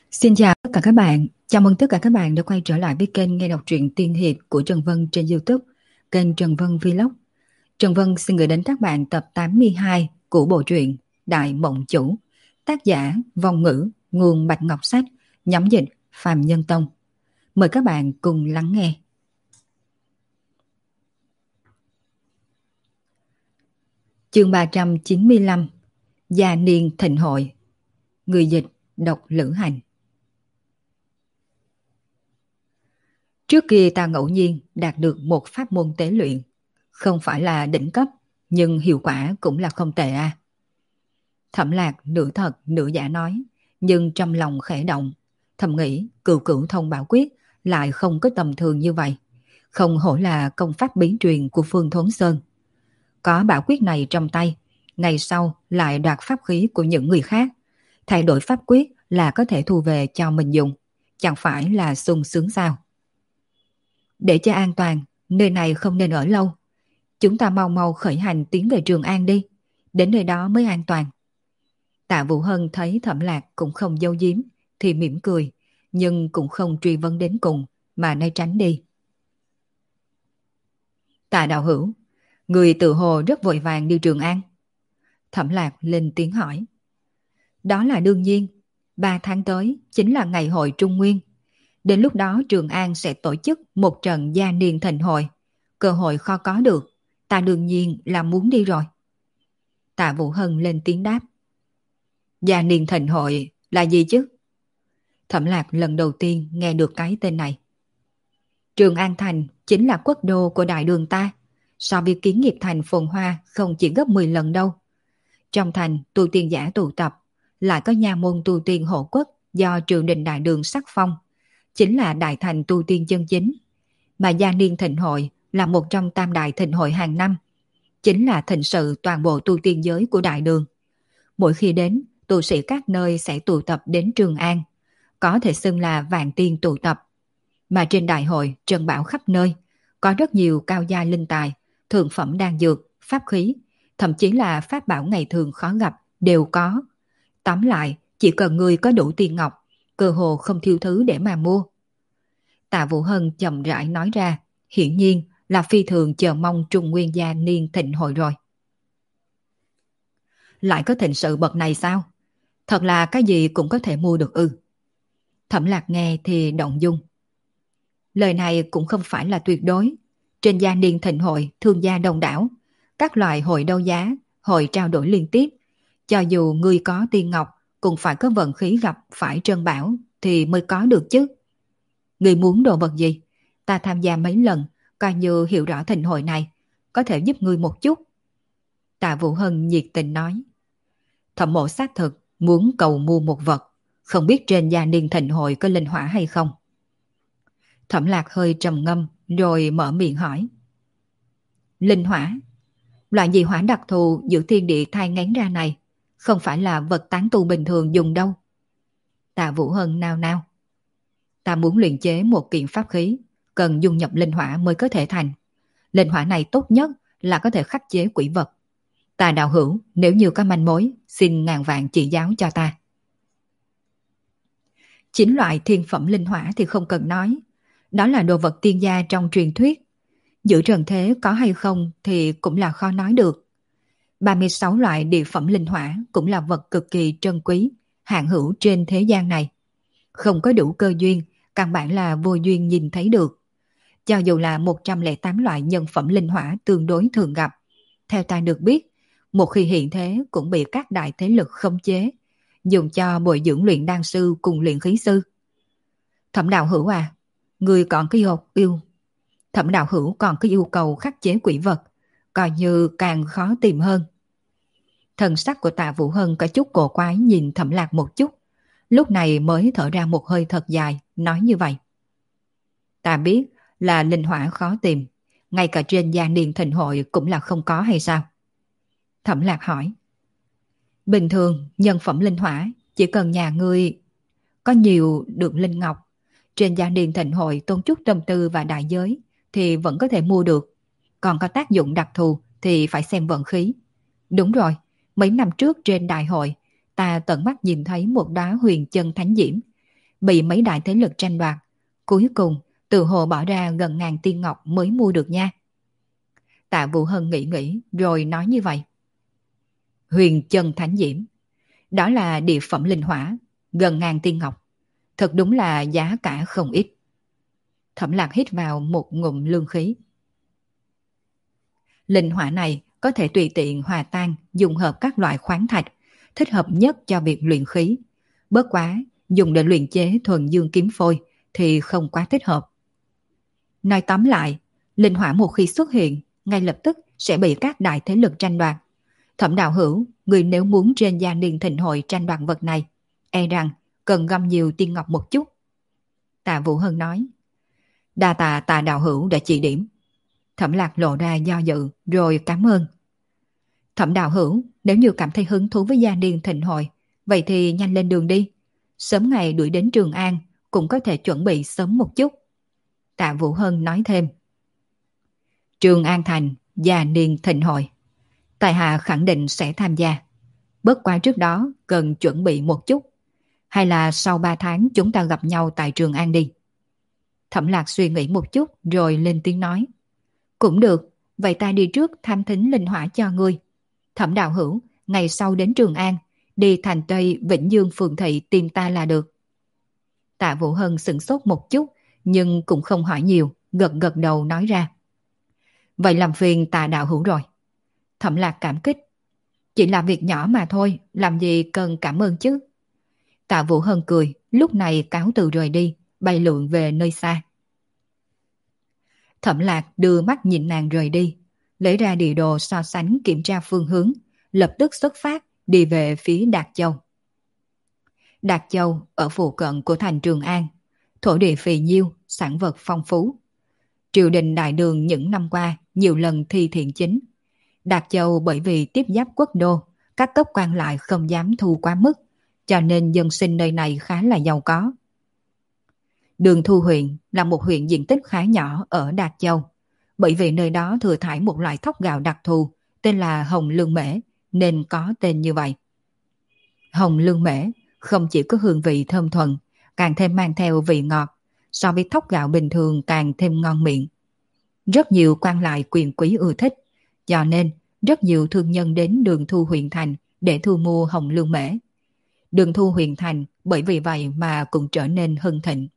Xin chào tất cả các bạn. Chào mừng tất cả các bạn đã quay trở lại với kênh nghe đọc truyện tiên hiệp của Trần Vân trên YouTube, kênh Trần Vân Vlog. Trần Vân xin gửi đến các bạn tập 82 của bộ truyện Đại Mộng Chủ, tác giả Vong Ngữ, nguồn Bạch Ngọc Sách, nhóm dịch Phàm Nhân Tông. Mời các bạn cùng lắng nghe. Chương 395, Gia niên thịnh hội. Người dịch Độc Lữ Hành. Trước kia ta ngẫu nhiên đạt được một pháp môn tế luyện, không phải là đỉnh cấp, nhưng hiệu quả cũng là không tệ à. Thẩm Lạc nửa thật nửa giả nói, nhưng trong lòng khẽ động, thầm nghĩ cửu cửu thông bảo quyết lại không có tầm thường như vậy, không hổ là công pháp bí truyền của Phương Thốn Sơn. Có bảo quyết này trong tay, ngày sau lại đoạt pháp khí của những người khác, thay đổi pháp quyết là có thể thu về cho mình dùng, chẳng phải là sung sướng sao? Để cho an toàn, nơi này không nên ở lâu. Chúng ta mau mau khởi hành tiến về Trường An đi, đến nơi đó mới an toàn. Tạ Vũ Hân thấy Thẩm Lạc cũng không giấu giếm thì mỉm cười, nhưng cũng không truy vấn đến cùng mà nay tránh đi. Tạ đạo hữu, người tự hồ rất vội vàng đi Trường An. Thẩm Lạc lên tiếng hỏi. Đó là đương nhiên, 3 tháng tới chính là ngày hội Trung Nguyên. Đến lúc đó Trường An sẽ tổ chức một trận gia niên thịnh hội. Cơ hội khó có được, ta đương nhiên là muốn đi rồi. Tạ Vũ Hân lên tiếng đáp. Gia niên thịnh hội là gì chứ? Thẩm Lạc lần đầu tiên nghe được cái tên này. Trường An Thành chính là quốc đô của đại đường ta. So với Kiến Nghiệp Thành phồn hoa không chỉ gấp 10 lần đâu. Trong thành tu tiên giả tụ tập, lại có nha môn tu tiên hộ quốc do triều đình đại đường sắc phong, chính là đại thành tu tiên chân chính. Mà gia niên thịnh hội là một trong tam đại thịnh hội hàng năm, chính là thịnh sự toàn bộ tu tiên giới của đại đường. Mỗi khi đến, tu sĩ các nơi sẽ tụ tập đến Trường An, có thể xưng là vạn tiên tụ tập. Mà trên đại hội trần bảo khắp nơi, có rất nhiều cao gia linh tài, thượng phẩm đan dược, pháp khí, thậm chí là pháp bảo ngày thường khó gặp đều có. Tóm lại, chỉ cần người có đủ tiền ngọc, cơ hồ không thiếu thứ để mà mua. Tạ Vũ Hân chậm rãi nói ra, hiển nhiên là phi thường chờ mong Trung Nguyên gia niên thịnh hội rồi. Lại có thịnh sự bậc này sao? Thật là cái gì cũng có thể mua được ư? Thẩm Lạc nghe thì động dung. Lời này cũng không phải là tuyệt đối. Trên gia niên thịnh hội thương gia đông đảo, các loại hội đấu giá, hội trao đổi liên tiếp. Cho dù người có tiền ngọc, cũng phải có vận khí gặp phải trân bảo thì mới có được chứ. Người muốn đồ vật gì? Ta tham gia mấy lần, coi như hiểu rõ thịnh hội này, có thể giúp người một chút. Tạ Vũ Hân nhiệt tình nói. Thẩm mộ xác thực muốn cầu mua một vật, không biết trên gia niên thịnh hội có linh hỏa hay không. Thẩm Lạc hơi trầm ngâm rồi mở miệng hỏi. Linh hỏa? Loại gì hỏa đặc thù giữa thiên địa thai ngén ra này, không phải là vật tán tu bình thường dùng đâu. Tạ Vũ Hân nao nao. Ta muốn luyện chế một kiện pháp khí, cần dung nhập linh hỏa mới có thể thành. Linh hỏa này tốt nhất là có thể khắc chế quỷ vật. Ta đạo hữu, nếu như có manh mối, xin ngàn vạn chỉ giáo cho ta. 9 loại thiên phẩm linh hỏa thì không cần nói. Đó là đồ vật tiên gia trong truyền thuyết. Giữa trần thế có hay không thì cũng là khó nói được. 36 loại địa phẩm linh hỏa cũng là vật cực kỳ trân quý, hạn hữu trên thế gian này. Không có đủ cơ duyên, căn bản là vô duyên nhìn thấy được. Cho dù là 108 loại nhân phẩm linh hỏa tương đối thường gặp, theo ta được biết, một khi hiện thế cũng bị các đại thế lực khống chế, dùng cho bồi dưỡng luyện đan sư cùng luyện khí sư. Thẩm đạo hữu à, người còn cái yêu. Thẩm đạo hữu còn có yêu cầu khắc chế quỷ vật, coi như càng khó tìm hơn. Thần sắc của Tạ Vũ Hân có chút cổ quái nhìn Thẩm Lạc một chút, lúc này mới thở ra một hơi thật dài, nói như vậy. Ta biết là linh hỏa khó tìm, ngay cả trên gia niên thịnh hội cũng là không có hay sao? Thẩm Lạc hỏi. Bình thường, nhân phẩm linh hỏa, chỉ cần nhà ngươi có nhiều được linh ngọc, trên gia niên thịnh hội tốn chút tâm tư và đại giới, thì vẫn có thể mua được. Còn có tác dụng đặc thù thì phải xem vận khí. Đúng rồi, mấy năm trước trên đại hội, ta tận mắt nhìn thấy một đóa huyền chân thánh diễm. bị mấy đại thế lực tranh đoạt. Cuối cùng, tự hồ bỏ ra gần ngàn tiên ngọc mới mua được nha. Tạ Vũ Hân nghĩ rồi nói như vậy. Huyền chân thánh diễm, đó là địa phẩm linh hỏa, gần ngàn tiên ngọc. Thật đúng là giá cả không ít. Thẩm Lạc hít vào một ngụm lương khí. Linh hỏa này có thể tùy tiện hòa tan, dùng hợp các loại khoáng thạch, thích hợp nhất cho việc luyện khí. Bất quá, dùng để luyện chế thuần dương kiếm phôi thì không quá thích hợp. Nói tóm lại, linh hỏa một khi xuất hiện, ngay lập tức sẽ bị các đại thế lực tranh đoạt. Thẩm đạo hữu, người nếu muốn trên gia niên thịnh hội tranh đoạt vật này, e rằng cần gom nhiều tiên ngọc một chút. Tạ Vũ Hân nói. Đa tạ Tạ đạo hữu đã chỉ điểm. Thẩm Lạc lộ ra do dự rồi cảm ơn. Thẩm đạo hữu, nếu như cảm thấy hứng thú với gia niên thịnh hội, vậy thì nhanh lên đường đi. Sớm ngày đuổi đến Trường An, cũng có thể chuẩn bị sớm một chút. Tạ Vũ Hân nói thêm. Trường An Thành, gia niên thịnh hội. Tại hạ khẳng định sẽ tham gia. Bất quá trước đó cần chuẩn bị một chút. Hay là sau 3 tháng chúng ta gặp nhau tại Trường An đi. Thẩm Lạc suy nghĩ một chút rồi lên tiếng nói. Cũng được, vậy ta đi trước tham thính linh hỏa cho ngươi. Thẩm đạo hữu, ngày sau đến Trường An, đi thành Tây Vĩnh Dương phường thị tìm ta là được. Tạ Vũ Hân sửng sốt một chút, nhưng cũng không hỏi nhiều, gật gật đầu nói ra. Vậy làm phiền Tạ đạo hữu rồi. Thẩm Lạc cảm kích. Chỉ là việc nhỏ mà thôi, làm gì cần cảm ơn chứ. Tạ Vũ Hân cười, lúc này cáo từ rời đi, bay lượn về nơi xa. Thẩm Lạc đưa mắt nhìn nàng rời đi, lấy ra địa đồ so sánh kiểm tra phương hướng, lập tức xuất phát đi về phía Đạt Châu. Đạt Châu ở phụ cận của thành Trường An, thổ địa phì nhiêu, sản vật phong phú. Triều đình đại đường những năm qua nhiều lần thi thiện chính. Đạt Châu bởi vì tiếp giáp quốc đô, các cấp quan lại không dám thu quá mức, cho nên dân sinh nơi này khá là giàu có. Đường Thu huyện là một huyện diện tích khá nhỏ ở Đạt Châu, bởi vì nơi đó thừa thải một loại thóc gạo đặc thù tên là hồng lương mễ nên có tên như vậy. Hồng lương mễ không chỉ có hương vị thơm thuần, càng thêm mang theo vị ngọt, so với thóc gạo bình thường càng thêm ngon miệng. Rất nhiều quan lại quyền quý ưa thích, cho nên rất nhiều thương nhân đến Đường Thu huyện thành để thu mua hồng lương mễ. Đường Thu huyện thành bởi vì vậy mà cũng trở nên hưng thịnh.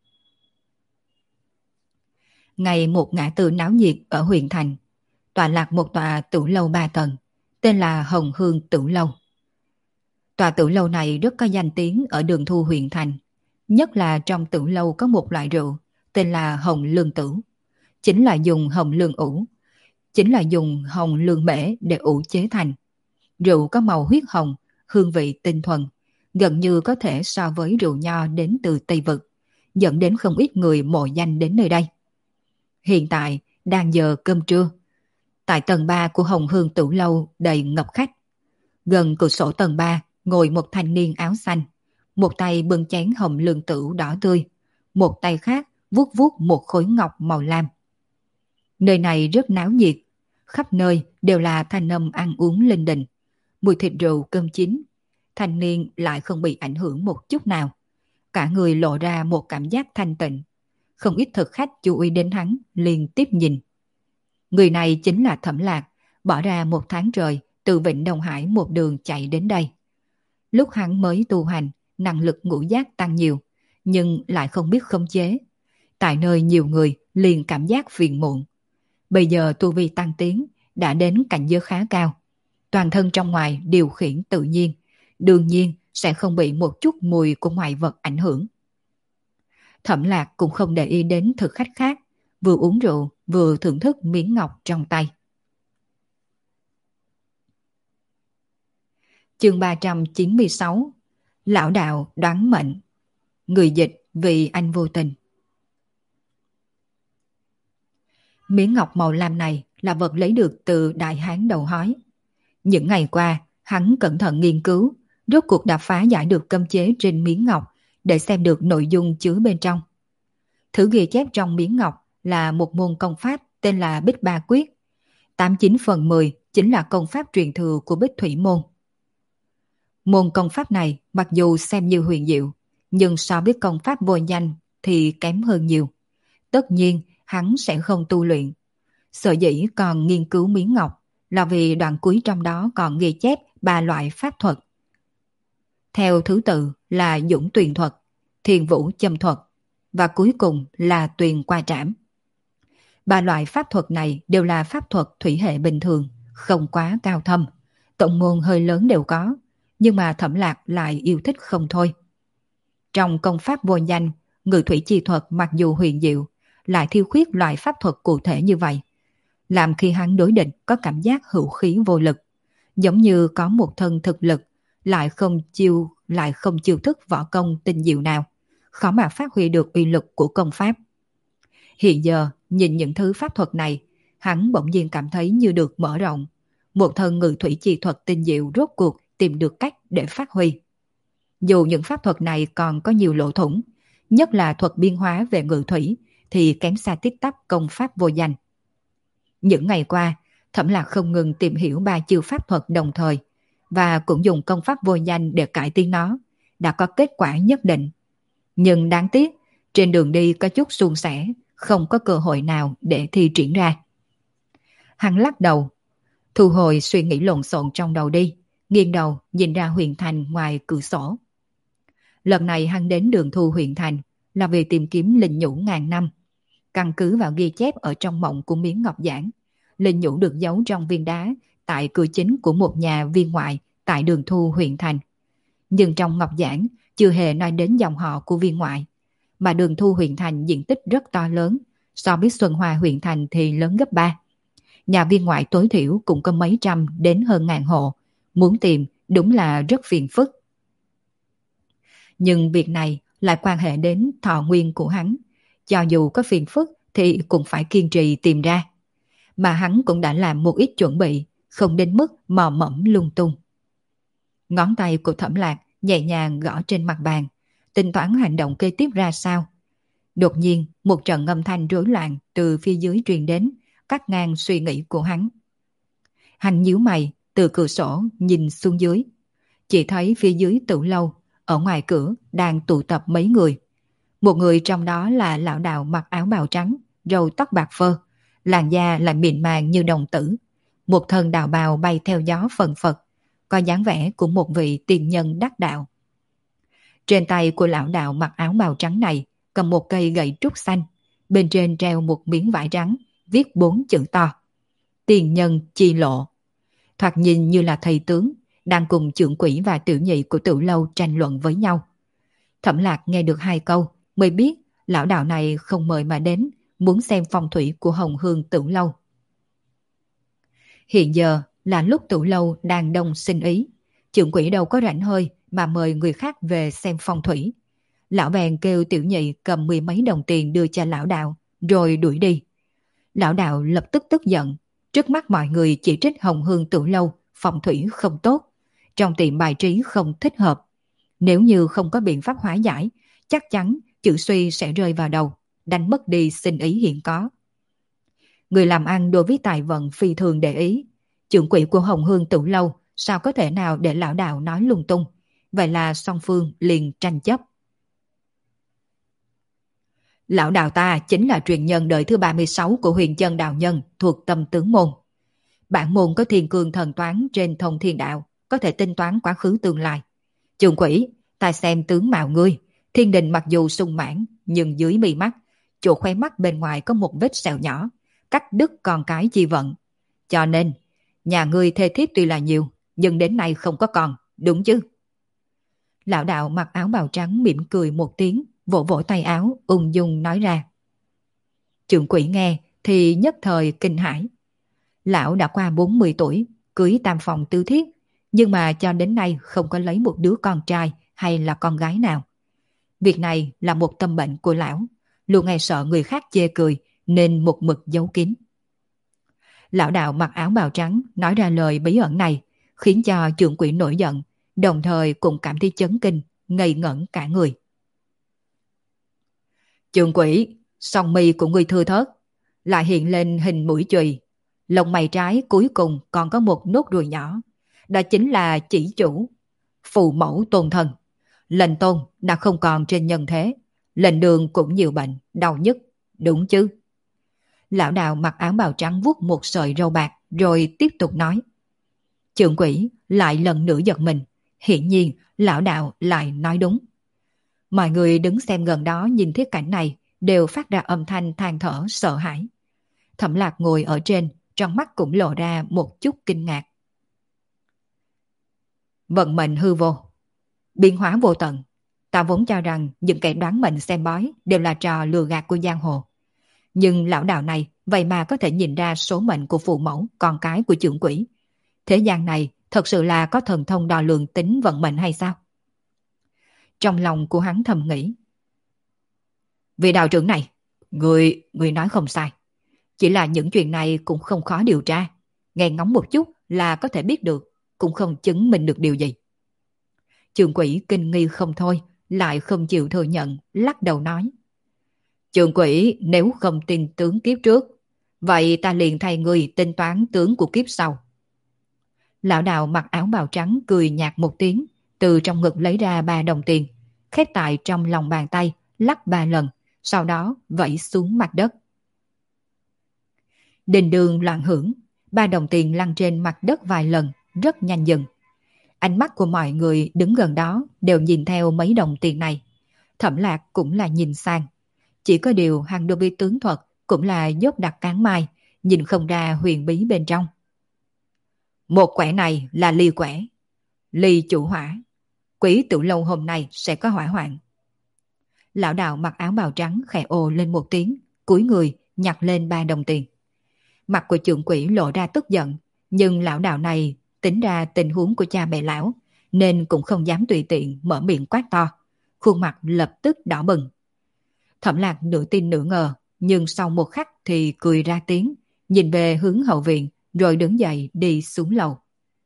Ngày một ngã tư náo nhiệt ở huyện thành, tọa lạc một tòa tử lâu 3 tầng, tên là Hồng Hương Tử Lâu. Tòa tử lâu này rất có danh tiếng ở Đường Thu huyện thành, nhất là trong tử lâu có một loại rượu tên là Hồng Lương Tử, chính là dùng hồng lương mễ để ủ chế thành. Rượu có màu huyết hồng, hương vị tinh thuần, gần như có thể so với rượu nho đến từ Tây Vực, dẫn đến không ít người mộ danh đến nơi đây. Hiện tại đang giờ cơm trưa. Tại tầng 3 của Hồng Hương Tử Lâu đầy ngập khách. Gần cửa sổ tầng 3 ngồi một thanh niên áo xanh, một tay bưng chén hồng lương tử đỏ tươi, một tay khác vuốt vuốt một khối ngọc màu lam. Nơi này rất náo nhiệt, khắp nơi đều là thanh âm ăn uống linh đình, mùi thịt rượu cơm chín. Thanh niên lại không bị ảnh hưởng một chút nào, cả người lộ ra một cảm giác thanh tịnh. Không ít thực khách chú ý đến hắn, liên tiếp nhìn. Người này chính là Thẩm Lạc, bỏ ra 1 tháng trời từ Vịnh Đông Hải một đường chạy đến đây. Lúc hắn mới tu hành, năng lực ngũ giác tăng nhiều, nhưng lại không biết khống chế. Tại nơi nhiều người liền cảm giác phiền muộn. Bây giờ tu vi tăng tiến, đã đến cảnh giới khá cao. Toàn thân trong ngoài điều khiển tự nhiên, đương nhiên sẽ không bị một chút mùi của ngoại vật ảnh hưởng. Thẩm Lạc cũng không để ý đến thực khách khác, vừa uống rượu vừa thưởng thức miếng ngọc trong tay. Chương 396. Lão đạo đoán mệnh. Người dịch vì anh vô tình. Miếng ngọc màu lam này là vật lấy được từ Đại Hán đầu hói. Những ngày qua, hắn cẩn thận nghiên cứu, rốt cuộc đã phá giải được cấm chế trên miếng ngọc để xem được nội dung chứa bên trong. Thứ ghi chép trong miếng ngọc là một môn công pháp tên là Bích Ba Quyết. 89/10 chính là công pháp truyền thừa của Bích Thủy môn. Môn công pháp này mặc dù xem như huyền diệu, nhưng so với công pháp vô danh thì kém hơn nhiều. Tất nhiên, hắn sẽ không tu luyện. Sở dĩ còn nghiên cứu miếng ngọc là vì đoạn cuối trong đó còn ghi chép 3 loại pháp thuật. Theo thứ tự là Dũng Tuyền thuật, Thiền Vũ Châm thuật và cuối cùng là Tuyền Qua Trảm. 3 loại pháp thuật này đều là pháp thuật thủy hệ bình thường, không quá cao thâm. Tổng môn hơi lớn đều có, nhưng mà Thẩm Lạc lại yêu thích không thôi. Trong công pháp vô danh, ngự thủy chi thuật mặc dù huyền diệu, lại thiếu khuyết loại pháp thuật cụ thể như vậy, làm khi hắn đối địch có cảm giác hữu khí vô lực, giống như có một thân thực lực lại không chiêu thức võ công tinh diệu nào, khó mà phát huy được uy lực của công pháp. Hiện giờ nhìn những thứ pháp thuật này, hắn bỗng nhiên cảm thấy như được mở rộng, một thân ngự thủy chi thuật tinh diệu rốt cuộc tìm được cách để phát huy. Dù những pháp thuật này còn có nhiều lỗ thủng, nhất là thuật biên hóa về ngự thủy thì kém xa tít tắp công pháp vô danh. Những ngày qua, Thẩm Lạc không ngừng tìm hiểu 3 chiêu pháp thuật đồng thời, và cũng dùng công pháp vô danh để cải tiến nó, đã có kết quả nhất định. Nhưng đáng tiếc, trên đường đi có chút suôn sẻ, không có cơ hội nào để thi triển ra. Hắn lắc đầu, thu hồi suy nghĩ lộn xộn trong đầu đi, nghiêng đầu nhìn ra huyện thành ngoài cửa sổ. Lần này hắn đến đường thu huyện thành là vì tìm kiếm linh nhũ ngàn năm. Căn cứ vào ghi chép ở trong mộng của Miến Ngọc Giảng, linh nhũ được giấu trong viên đá tại cửa chính của một nhà viên ngoại tại đường thu huyện thành. Nhưng trong Ngọc Giảng chưa hề nói đến dòng họ của viên ngoại, mà đường thu huyện thành diện tích rất to lớn, so với Xuân Hoa huyện thành thì lớn gấp 3. Nhà viên ngoại tối thiểu cũng có mấy trăm đến hơn ngàn hộ, muốn tìm đúng là rất phiền phức. Nhưng việc này lại quan hệ đến thọ nguyên của hắn, cho dù có phiền phức thì cũng phải kiên trì tìm ra. Mà hắn cũng đã làm một ít chuẩn bị, không đến mức mò mẫm lung tung. Ngón tay của Thẩm Lạc nhẹ nhàng gõ trên mặt bàn, tính toán hành động kế tiếp ra sao. Đột nhiên, một trận âm thanh rối loạn từ phía dưới truyền đến, cắt ngang suy nghĩ của hắn. Hắn nhíu mày, từ cửa sổ nhìn xuống dưới. Chỉ thấy phía dưới tử lâu, ở ngoài cửa đang tụ tập mấy người. Một người trong đó là lão đạo mặc áo bào trắng, râu tóc bạc phơ, làn da lại mịn màng như đồng tử. Một thân đạo bào bay theo gió phần phật, có dáng vẻ của một vị tiền nhân đắc đạo. Trên tay của lão đạo mặc áo bào trắng này cầm một cây gậy trúc xanh, bên trên treo một miếng vải trắng, viết 4 chữ to: Tiền nhân chi lộ. Thoạt nhìn như là thầy tướng đang cùng trưởng quỹ và tiểu nhị của tử lâu tranh luận với nhau. Thẩm Lạc nghe được 2 câu mới biết lão đạo này không mời mà đến, muốn xem phong thủy của Hồng Hương tử lâu. Hiện giờ là lúc tử lâu đang đông sinh ý, trưởng quỹ đâu có rảnh hơi mà mời người khác về xem phong thủy. Lão bèn kêu tiểu nhị cầm 10 mấy đồng tiền đưa cho lão đạo, rồi đuổi đi. Lão đạo lập tức tức giận, trước mắt mọi người chỉ trích Hồng Hương tử lâu phong thủy không tốt, trong tiệm bài trí không thích hợp. Nếu như không có biện pháp hóa giải, chắc chắn chữ suy sẽ rơi vào đầu, đánh mất đi sinh ý hiện có. Người làm ăn đối với tài vận phi thường để ý. Trưởng quỹ của Hồng Hương tử lâu sao có thể nào để lão đạo nói lung tung. Vậy là song phương liền tranh chấp. Lão đạo ta chính là truyền nhân đời thứ 36 của Huyền Chân đạo nhân thuộc Tâm Tướng môn. Bản môn có thiên cương thần toán trên thông thiên đạo, có thể tính toán quá khứ tương lai. Trưởng quỹ, ta xem tướng mạo ngươi, thiên đình mặc dù sung mãn, nhưng dưới mi mắt, chỗ khóe mắt bên ngoài có một vết sẹo nhỏ, cắt đứt con cái chi vận. Cho nên, nhà ngươi thê thiếp tuy là nhiều, nhưng đến nay không có con, đúng chứ? Lão đạo mặc áo bào trắng mỉm cười một tiếng, vỗ vỗ tay áo, ung dung nói ra. Trưởng quỹ nghe thì nhất thời kinh hãi. Lão đã qua 40 tuổi, cưới tam phòng tứ thiết, nhưng mà cho đến nay không có lấy một đứa con trai hay là con gái nào. Việc này là một tâm bệnh của lão, luôn nghe sợ người khác chê cười nên một mực giấu kín. Lão đạo mặc áo bào trắng nói ra lời bí ẩn này, khiến cho trưởng quỹ nổi giận, đồng thời cũng cảm thấy chấn kinh, ngây ngẩn cả người. Trưởng quỹ, song mi của ngươi thưa thớt, lại hiện lên hình mũi chùy, lông mày trái cuối cùng còn có một nốt ruồi nhỏ, đó chính là chỉ chủ, phù mẫu tôn thần. Lệnh tôn đã không còn trên nhân thế, lệnh đường cũng nhiều bệnh, đau nhức, đúng chứ? Lão đạo mặc áo bào trắng vuốt một sợi râu bạc rồi tiếp tục nói. Trưởng quỹ lại lần nữa giật mình, hiển nhiên lão đạo lại nói đúng. Mọi người đứng xem gần đó nhìn thấy cảnh này đều phát ra âm thanh than thở sợ hãi. Thẩm Lạc ngồi ở trên, trong mắt cũng lộ ra một chút kinh ngạc. Vận mệnh hư vô, biến hóa vô tận. Ta vốn cho rằng những kẻ đoán mệnh xem bói đều là trò lừa gạt của giang hồ. Nhưng lão đạo này vậy mà có thể nhìn ra số mệnh của phụ mẫu, con cái của trưởng quỹ. Thế gian này thật sự là có thần thông đo lường tính vận mệnh hay sao? Trong lòng của hắn thầm nghĩ. Vị đạo trưởng này, người nói không sai. Chỉ là những chuyện này cũng không khó điều tra. Nghe ngóng một chút là có thể biết được, cũng không chứng minh được điều gì. Trưởng quỹ kinh nghi không thôi, lại không chịu thừa nhận, lắc đầu nói. Trưởng quỹ nếu không tin tướng kiếp trước, vậy ta liền thay người tính toán tướng của kiếp sau. Lão đạo mặc áo bào trắng cười nhạt một tiếng, từ trong ngực lấy ra 3 đồng tiền, khép tại trong lòng bàn tay, lắc 3 lần, sau đó vẩy xuống mặt đất. Đình đường loạn hưởng, 3 đồng tiền lăn trên mặt đất vài lần, rất nhanh dừng. Ánh mắt của mọi người đứng gần đó đều nhìn theo mấy đồng tiền này. Thẩm Lạc cũng là nhìn sang. Chỉ có điều hàng đô bi tướng thuật cũng là dốt đặc cán mai, nhìn không ra huyền bí bên trong. Một quẻ này là ly quẻ. Ly chủ hỏa. Quỷ Tử Lâu hôm nay sẽ có hỏa hoạn. Lão đạo mặc áo bào trắng khẽ ồ lên một tiếng, cúi người nhặt lên 3 đồng tiền. Mặt của trưởng quỷ lộ ra tức giận, nhưng lão đạo này tính ra tình huống của cha mẹ lão, nên cũng không dám tùy tiện mở miệng quát to. Khuôn mặt lập tức đỏ bừng. Thẩm Lạc nửa tin nửa ngờ, nhưng sau một khắc thì cười ra tiếng, nhìn về hướng hậu viện, rồi đứng dậy đi xuống lầu.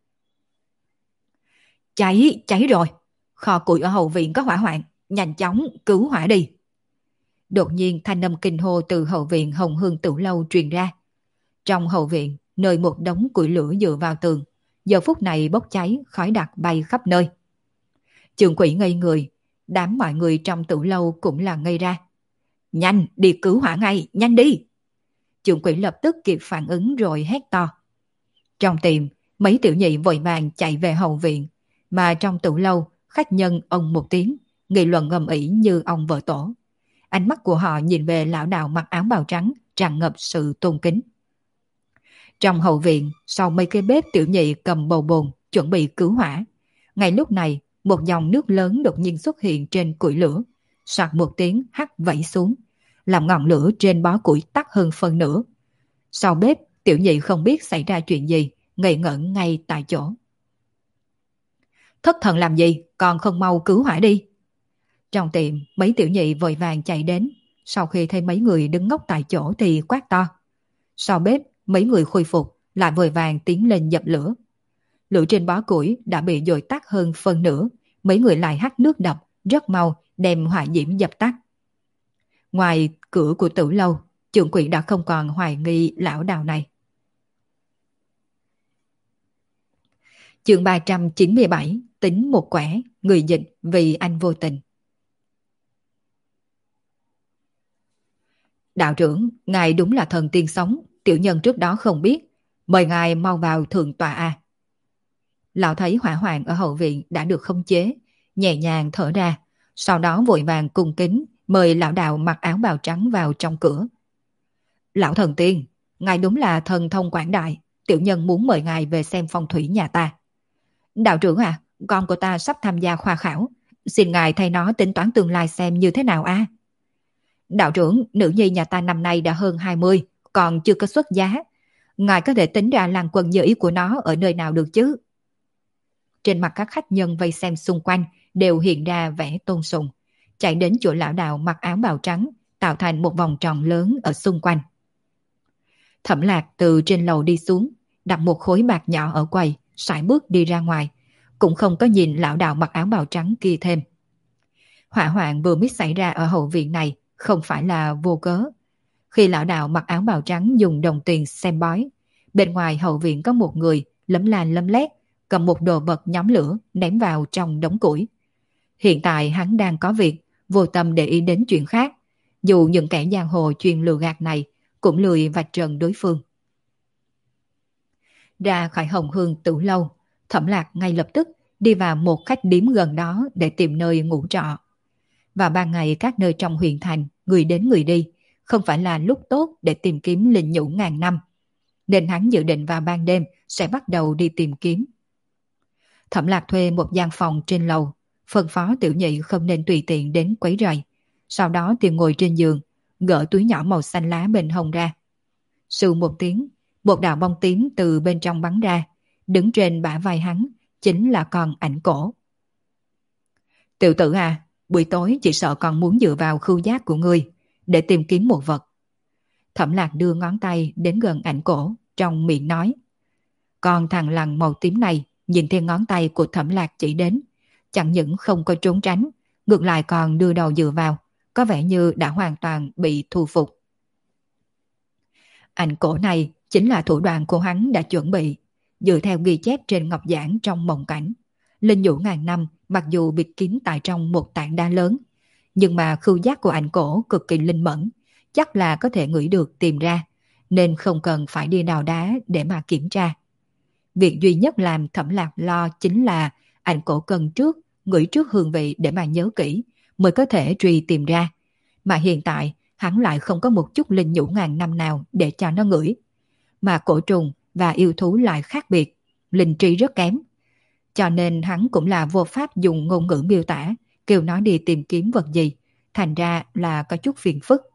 Cháy rồi! Kho củi ở hậu viện có hỏa hoạn, nhanh chóng cứu hỏa đi! Đột nhiên thanh âm kinh hô từ hậu viện Hồng Hương Tử Lâu truyền ra. Trong hậu viện, nơi một đống củi lửa dựa vào tường, giờ phút này bốc cháy, khói đặc bay khắp nơi. Trưởng quỹ ngây người, đám mọi người trong Tử Lâu cũng là ngây ra. Nhanh, đi cứu hỏa ngay, nhanh đi! Trưởng quỹ lập tức kịp phản ứng rồi hét to. Trong tiệm, mấy tiểu nhị vội vàng chạy về hậu viện, mà trong Tử Lâu, khách nhân ông một tiếng, nghị luận ngầm ĩ như ông vợ tổ. Ánh mắt của họ nhìn về lão đạo mặc áo bào trắng, tràn ngập sự tôn kính. Trong hậu viện, sau mấy cái bếp tiểu nhị cầm bầu bồn, chuẩn bị cứu hỏa. Ngay lúc này, một dòng nước lớn đột nhiên xuất hiện trên củi lửa, soạt một tiếng hắt vẩy xuống, làm ngọn lửa trên bó củi tắt hơn phân nửa. Sau bếp, tiểu nhị không biết xảy ra chuyện gì, ngây ngẩn ngay tại chỗ. Thất thần làm gì, còn không mau cứu hỏa đi! Trong tiệm, mấy tiểu nhị vội vàng chạy đến, sau khi thấy mấy người đứng ngốc tại chỗ thì quát to. Sau bếp, mấy người khôi phục, lại vội vàng tiến lên dập lửa. Lửa trên bó củi đã bị dội tắt hơn phân nửa, mấy người lại hắt nước đập, rất mau đem hỏa diễm dập tắt. Ngoài cửa của Tử Lâu, trưởng quỹ đã không còn hoài nghi lão đạo này. Chương 397, tính một quẻ, người dịch vì anh vô tình. Đạo trưởng, ngài đúng là thần tiên sống, tiểu nhân trước đó không biết. Mời ngài mau vào thượng tọa a. Lão thấy hỏa hoạn ở hậu viện đã được khống chế, nhẹ nhàng thở ra, sau đó vội vàng cung kính mời lão đạo mặc áo bào trắng vào trong cửa. Lão thần tiên, ngài đúng là thần thông quảng đại, tiểu nhân muốn mời ngài về xem phong thủy nhà ta. Đạo trưởng à, con của ta sắp tham gia khoa khảo, xin ngài thay nó tính toán tương lai xem như thế nào a. Đạo trưởng, nữ nhi nhà ta năm nay đã hơn 20, còn chưa có xuất giá. Ngài có thể tính ra làng quần như ý của nó ở nơi nào được chứ? Trên mặt các khách nhân vây xem xung quanh đều hiện ra vẻ tôn sùng, chạy đến chỗ lão đạo mặc áo bào trắng, tạo thành một vòng tròn lớn ở xung quanh. Thẩm Lạc từ trên lầu đi xuống, đặt một khối bạc nhỏ ở quầy, sải bước đi ra ngoài, cũng không có nhìn lão đạo mặc áo bào trắng kia thêm. Hỏa hoạn vừa mới xảy ra ở hậu viện này không phải là vô cớ. Khi lão đạo mặc áo bào trắng dùng đồng tiền xem bói, bên ngoài hậu viện có một người lấm la lấm lét cầm một đồ vật nhóm lửa ném vào trong đống củi. Hiện tại hắn đang có việc, vô tâm để ý đến chuyện khác. Dù những kẻ giang hồ chuyên lừa gạt này cũng lười vạch trần đối phương. Ra khỏi Hồng Hương Tử Lâu, Thẩm Lạc ngay lập tức đi vào một khách điếm gần đó để tìm nơi ngủ trọ. Vào ban ngày các nơi trong huyện thành, người đến người đi, không phải là lúc tốt để tìm kiếm linh nhũ ngàn năm. Nên hắn dự định vào ban đêm sẽ bắt đầu đi tìm kiếm. Thẩm Lạc thuê một gian phòng trên lầu, phân phó Tiểu Nhị không nên tùy tiện đến quấy rầy. Sau đó tìm ngồi trên giường, gỡ túi nhỏ màu xanh lá bên hông ra. Sù một tiếng, một đạo bông tím từ bên trong bắn ra, đứng trên bả vai hắn, chính là con Ảnh Cổ. Tiểu tử à, buổi tối chỉ sợ còn muốn dựa vào khứu giác của ngươi để tìm kiếm một vật. Thẩm Lạc đưa ngón tay đến gần Ảnh Cổ, trong miệng nói. Con thằng lằn màu tím này nhìn theo ngón tay của Thẩm Lạc chỉ đến, chẳng những không có trốn tránh, ngược lại còn đưa đầu dựa vào, có vẻ như đã hoàn toàn bị thu phục. Ảnh Cổ này chính là thủ đoạn của hắn đã chuẩn bị, dựa theo ghi chép trên ngọc giản trong mộng cảnh. Linh nhũ ngàn năm mặc dù bịt kín tại trong một tảng đá lớn, nhưng mà khứu giác của Ảnh Cổ cực kỳ linh mẫn, chắc là có thể ngửi được tìm ra, nên không cần phải đi đào đá để mà kiểm tra. Việc duy nhất làm Thẩm Lạc lo chính là Ảnh Cổ cần trước, ngửi trước hương vị để mà nhớ kỹ, mới có thể truy tìm ra. Mà hiện tại, hắn lại không có một chút linh nhũ ngàn năm nào để cho nó ngửi. Mà cổ trùng và yêu thú lại khác biệt, linh trí rất kém. Cho nên hắn cũng là vô pháp dùng ngôn ngữ miêu tả, kêu nó đi tìm kiếm vật gì, thành ra là có chút phiền phức.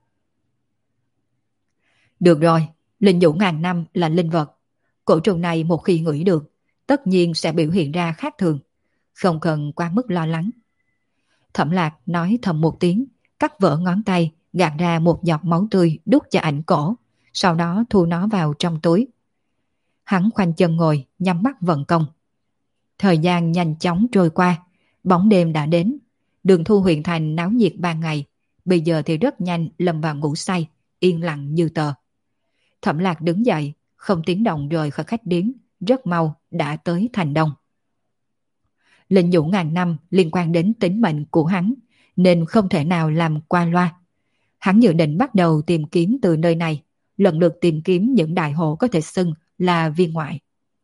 Được rồi, linh nhũ ngàn năm là linh vật. Cổ trùng này một khi ngửi được, tất nhiên sẽ biểu hiện ra khác thường. Không cần quá mức lo lắng. Thẩm Lạc nói thầm một tiếng, cắt vỡ ngón tay, gạt ra một giọt máu tươi đút cho Ảnh Cổ, sau đó thu nó vào trong túi. Hắn khoanh chân ngồi, nhắm mắt vận công. Thời gian nhanh chóng trôi qua, bóng đêm đã đến. Đường thu huyện thành náo nhiệt ban ngày, bây giờ thì rất nhanh lâm vào ngủ say, yên lặng như tờ. Thẩm Lạc đứng dậy, không tiếng động rời khỏi khách điếm, rất mau đã tới thành đông. Linh nhũ ngàn năm liên quan đến tính mệnh của hắn, nên không thể nào làm qua loa. Hắn dự định bắt đầu tìm kiếm từ nơi này, lần lượt tìm kiếm những đại hồ có thể xưng là viên ngoại.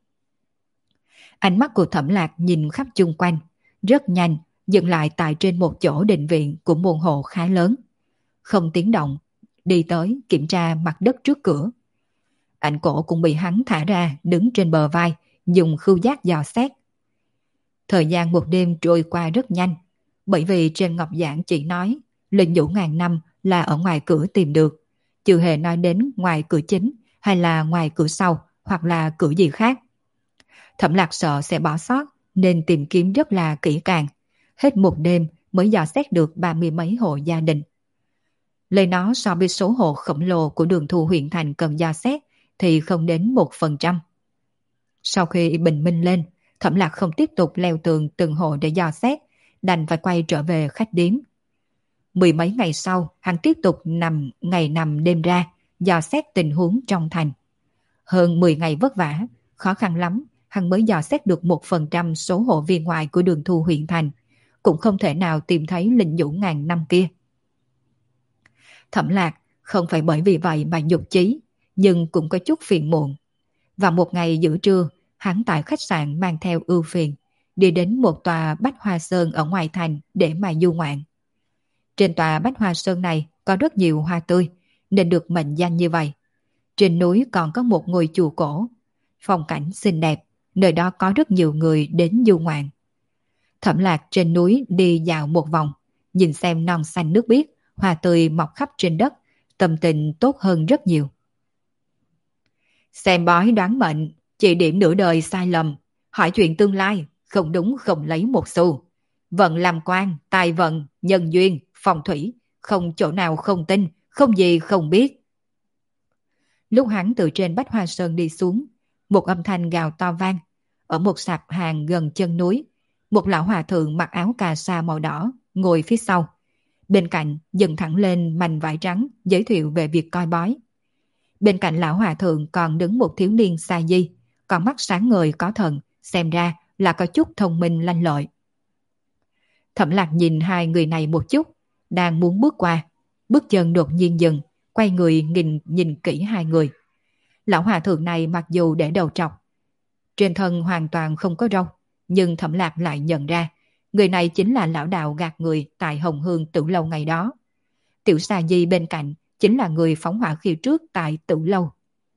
Ánh mắt của Thẩm Lạc nhìn khắp chung quanh, rất nhanh dừng lại tại trên một chỗ định viện của môn hộ khá lớn. Không tiếng động, đi tới kiểm tra mặt đất trước cửa. Ảnh Cổ cũng bị hắn thả ra đứng trên bờ vai, dùng khứu giác dò xét. Thời gian một đêm trôi qua rất nhanh, bởi vì trên ngọc giản chỉ nói linh nhũ ngàn năm là ở ngoài cửa tìm được, chưa hề nói đến ngoài cửa chính hay là ngoài cửa sau hoặc là cửa gì khác. Thẩm Lạc sợ sẽ bỏ sót nên tìm kiếm rất là kỹ càng, hết một đêm mới dò xét được 30 mấy hộ gia đình. Lấy nó so với số hộ khổng lồ của đường thu huyện thành cần dò xét thì không đến 1%. Sau khi bình minh lên, Thẩm Lạc không tiếp tục leo tường từng hộ để dò xét, đành phải quay trở về khách điếm. Mười mấy ngày sau, hắn tiếp tục ngày nằm đêm ra, dò xét tình huống trong thành. Hơn 10 ngày vất vả, khó khăn lắm, hắn mới dò xét được 1% số hộ viên ngoại của đường thu huyện thành, cũng không thể nào tìm thấy linh nhũ ngàn năm kia. Thẩm Lạc không phải bởi vì vậy mà nhục chí, nhưng cũng có chút phiền muộn. Vào một ngày giữa trưa, hắn tại khách sạn mang theo ưu phiền, đi đến một tòa Bách Hoa Sơn ở ngoài thành để mà du ngoạn. Trên tòa Bách Hoa Sơn này có rất nhiều hoa tươi, nên được mệnh danh như vậy. Trên núi còn có một ngôi chùa cổ, phong cảnh xinh đẹp, nơi đó có rất nhiều người đến du ngoạn. Thẩm Lạc trên núi đi dạo một vòng, nhìn xem non xanh nước biếc, hoa tươi mọc khắp trên đất, tâm tình tốt hơn rất nhiều. Xem bói đoán mệnh, chỉ điểm nửa đời sai lầm, hỏi chuyện tương lai, không đúng không lấy một xu. Vận làm quan, tài vận, nhân duyên, phong thủy, không chỗ nào không tin, không gì không biết. Lúc hắn từ trên Bách Hoa Sơn đi xuống, một âm thanh gào to vang. Ở một sạp hàng gần chân núi, một lão hòa thượng mặc áo cà sa màu đỏ, ngồi phía sau. Bên cạnh dừng thẳng lên mảnh vải trắng, giới thiệu về việc coi bói. Bên cạnh lão hòa thượng còn đứng một thiếu niên sa di, con mắt sáng ngời có thần, xem ra là có chút thông minh lanh lợi. Thẩm Lạc nhìn hai người này một chút, đang muốn bước qua. Bước chân đột nhiên dừng, quay người nhìn kỹ hai người. Lão hòa thượng này mặc dù để đầu trọc, trên thân hoàn toàn không có râu, nhưng Thẩm Lạc lại nhận ra, người này chính là lão đạo gạt người tại Hồng Hương Tử Lâu ngày đó. Tiểu Sa Di bên cạnh chính là người phóng hỏa khi trước tại Tử Lâu.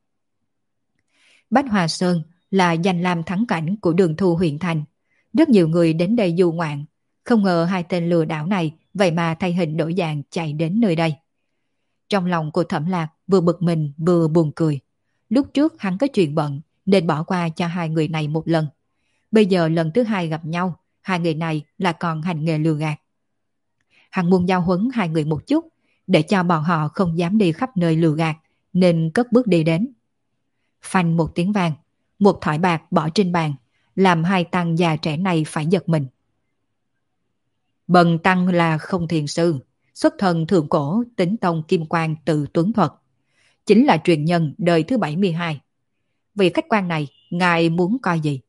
Bách Hòa Sơn là danh lam thắng cảnh của Đường Thu huyện thành. Rất nhiều người đến đây du ngoạn, không ngờ hai tên lừa đảo này vậy mà thay hình đổi dạng chạy đến nơi đây. Trong lòng của Thẩm Lạc vừa bực mình vừa buồn cười. Lúc trước hắn có chuyện bận nên bỏ qua cho hai người này một lần. Bây giờ lần thứ hai gặp nhau, hai người này là còn hành nghề lừa gạt. Hắn muốn giao huấn hai người một chút để cho bọn họ không dám đi khắp nơi lừa gạt, nên cất bước đi đến. Phanh một tiếng vang, một thỏi bạc bỏ trên bàn, làm hai tăng già trẻ này phải giật mình. Bần tăng là Không Thiền Sư, xuất thân thượng cổ Tính Tông Kim Quang từ Tuấn Thuật, chính là truyền nhân đời thứ 72. Vị khách quan này, ngài muốn coi gì?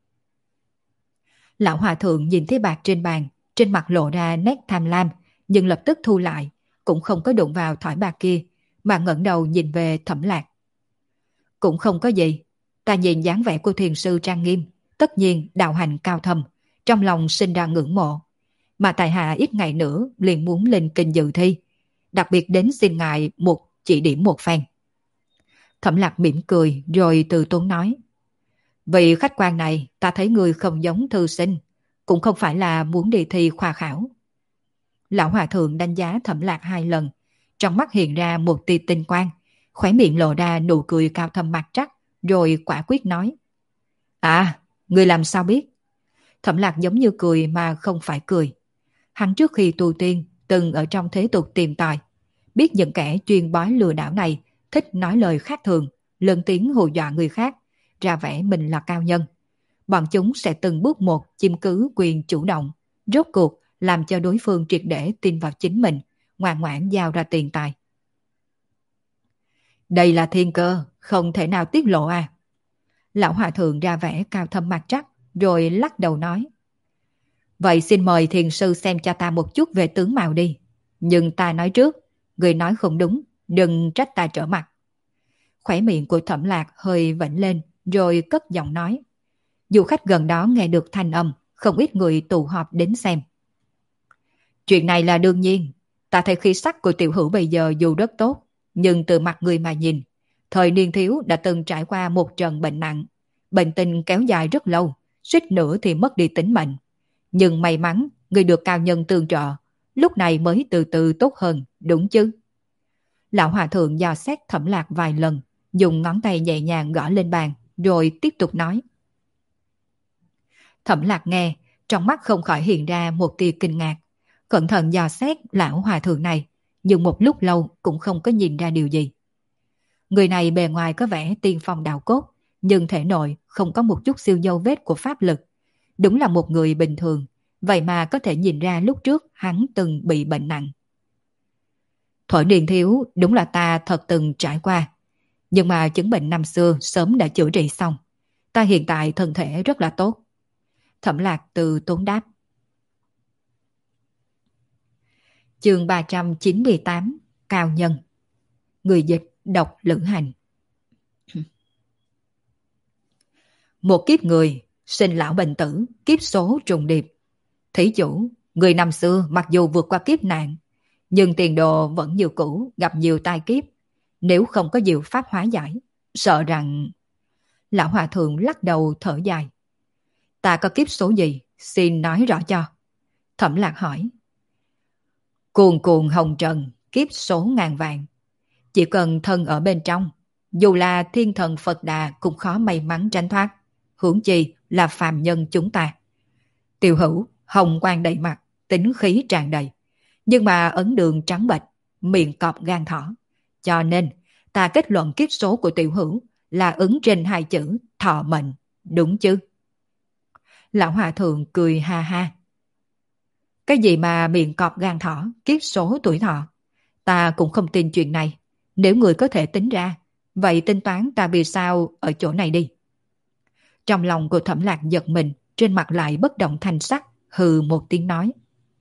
Lão hòa thượng nhìn thấy bạc trên bàn, trên mặt lộ ra nét tham lam, nhưng lập tức thu lại, cũng không có đụng vào thỏi bạc kia, mà ngẩng đầu nhìn về Thẩm Lạc. Cũng không có gì, ta nhìn dáng vẻ của thiền sư trang nghiêm, tất nhiên đạo hành cao thâm, trong lòng sinh ra ngưỡng mộ. Mà tại hạ ít ngày nữa liền muốn lên kinh dự thi, đặc biệt đến xin ngài chỉ điểm một phen. Thẩm Lạc mỉm cười rồi từ tốn nói. Vị khách quan này ta thấy người không giống thư sinh, cũng không phải là muốn đi thi khoa khảo. Lão hòa thượng đánh giá Thẩm Lạc hai lần, trong mắt hiện ra một tia tinh quang, khóe miệng lộ ra nụ cười cao thâm mặt trắc, rồi quả quyết nói. À, người làm sao biết? Thẩm Lạc giống như cười mà không phải cười. Hắn trước khi tu tiên từng ở trong thế tục tìm tòi, biết những kẻ chuyên bói lừa đảo này thích nói lời khác thường, lớn tiếng hù dọa người khác, ra vẻ mình là cao nhân. Bọn chúng sẽ từng bước một chiếm cứ quyền chủ động, rốt cuộc làm cho đối phương triệt để tin vào chính mình, ngoan ngoãn giao ra tiền tài. Đây là thiên cơ, không thể nào tiết lộ à? Lão hòa thượng ra vẻ cao thâm mặt trắc, rồi lắc đầu nói. Vậy xin mời thiền sư xem cho ta một chút về tướng mạo đi. Nhưng ta nói trước, người nói không đúng, đừng trách ta trở mặt. Khóe miệng của Thẩm Lạc hơi vểnh lên, rồi cất giọng nói. Du khách gần đó nghe được thanh âm, không ít người tụ họp đến xem. Chuyện này là đương nhiên, ta thấy khí sắc của tiểu hữu bây giờ dù rất tốt, nhưng từ mặt người mà nhìn, thời niên thiếu đã từng trải qua một trận bệnh nặng, bệnh tình kéo dài rất lâu, suýt nữa thì mất đi tính mệnh. Nhưng may mắn, người được cao nhân tương trợ, lúc này mới từ từ tốt hơn, đúng chứ? Lão hòa thượng dò xét Thẩm Lạc vài lần, dùng ngón tay nhẹ nhàng gõ lên bàn, rồi tiếp tục nói. Thẩm Lạc nghe, trong mắt không khỏi hiện ra một tia kinh ngạc, cẩn thận dò xét lão hòa thượng này, nhưng một lúc lâu cũng không có nhìn ra điều gì. Người này bề ngoài có vẻ tiên phong đạo cốt, nhưng thể nội không có một chút siêu dấu vết của pháp lực. Đúng là một người bình thường, vậy mà có thể nhìn ra lúc trước hắn từng bị bệnh nặng. Thuở niên thiếu đúng là ta thật từng trải qua, nhưng mà chứng bệnh năm xưa sớm đã chữa trị xong. Ta hiện tại thân thể rất là tốt. Thẩm Lạc từ tốn đáp. Chương 398 Cao Nhân. Người dịch đọc Lữ Hành. Một kiếp người, sinh lão bệnh tử, kiếp số trùng điệp. Thí chủ, người năm xưa mặc dù vượt qua kiếp nạn, nhưng tiền đồ vẫn như cũ, gặp nhiều tai kiếp. Nếu không có diệu pháp hóa giải, sợ rằng... Lão hòa thượng lắc đầu thở dài. Ta có kiếp số gì, xin nói rõ cho. Thẩm Lạc hỏi. Cuồn cuồn hồng trần, kiếp số ngàn vạn. Chỉ cần thân ở bên trong, dù là thiên thần Phật Đà cũng khó may mắn tránh thoát. Huống chi là phàm nhân chúng ta. Tiểu hữu, hồng quang đầy mặt, tính khí tràn đầy. Nhưng mà ấn đường trắng bệch, miệng cọp gan thỏ. Cho nên, ta kết luận kiếp số của tiểu hữu là ứng trên hai chữ thọ mệnh, đúng chứ? Lão hòa thượng cười ha ha. Cái gì mà miệng cọp gan thỏ, kiếp số tuổi thọ? Ta cũng không tin chuyện này. Nếu người có thể tính ra, vậy tính toán ta vì sao ở chỗ này đi. Trong lòng của Thẩm Lạc giật mình, trên mặt lại bất động thanh sắc, hừ một tiếng nói.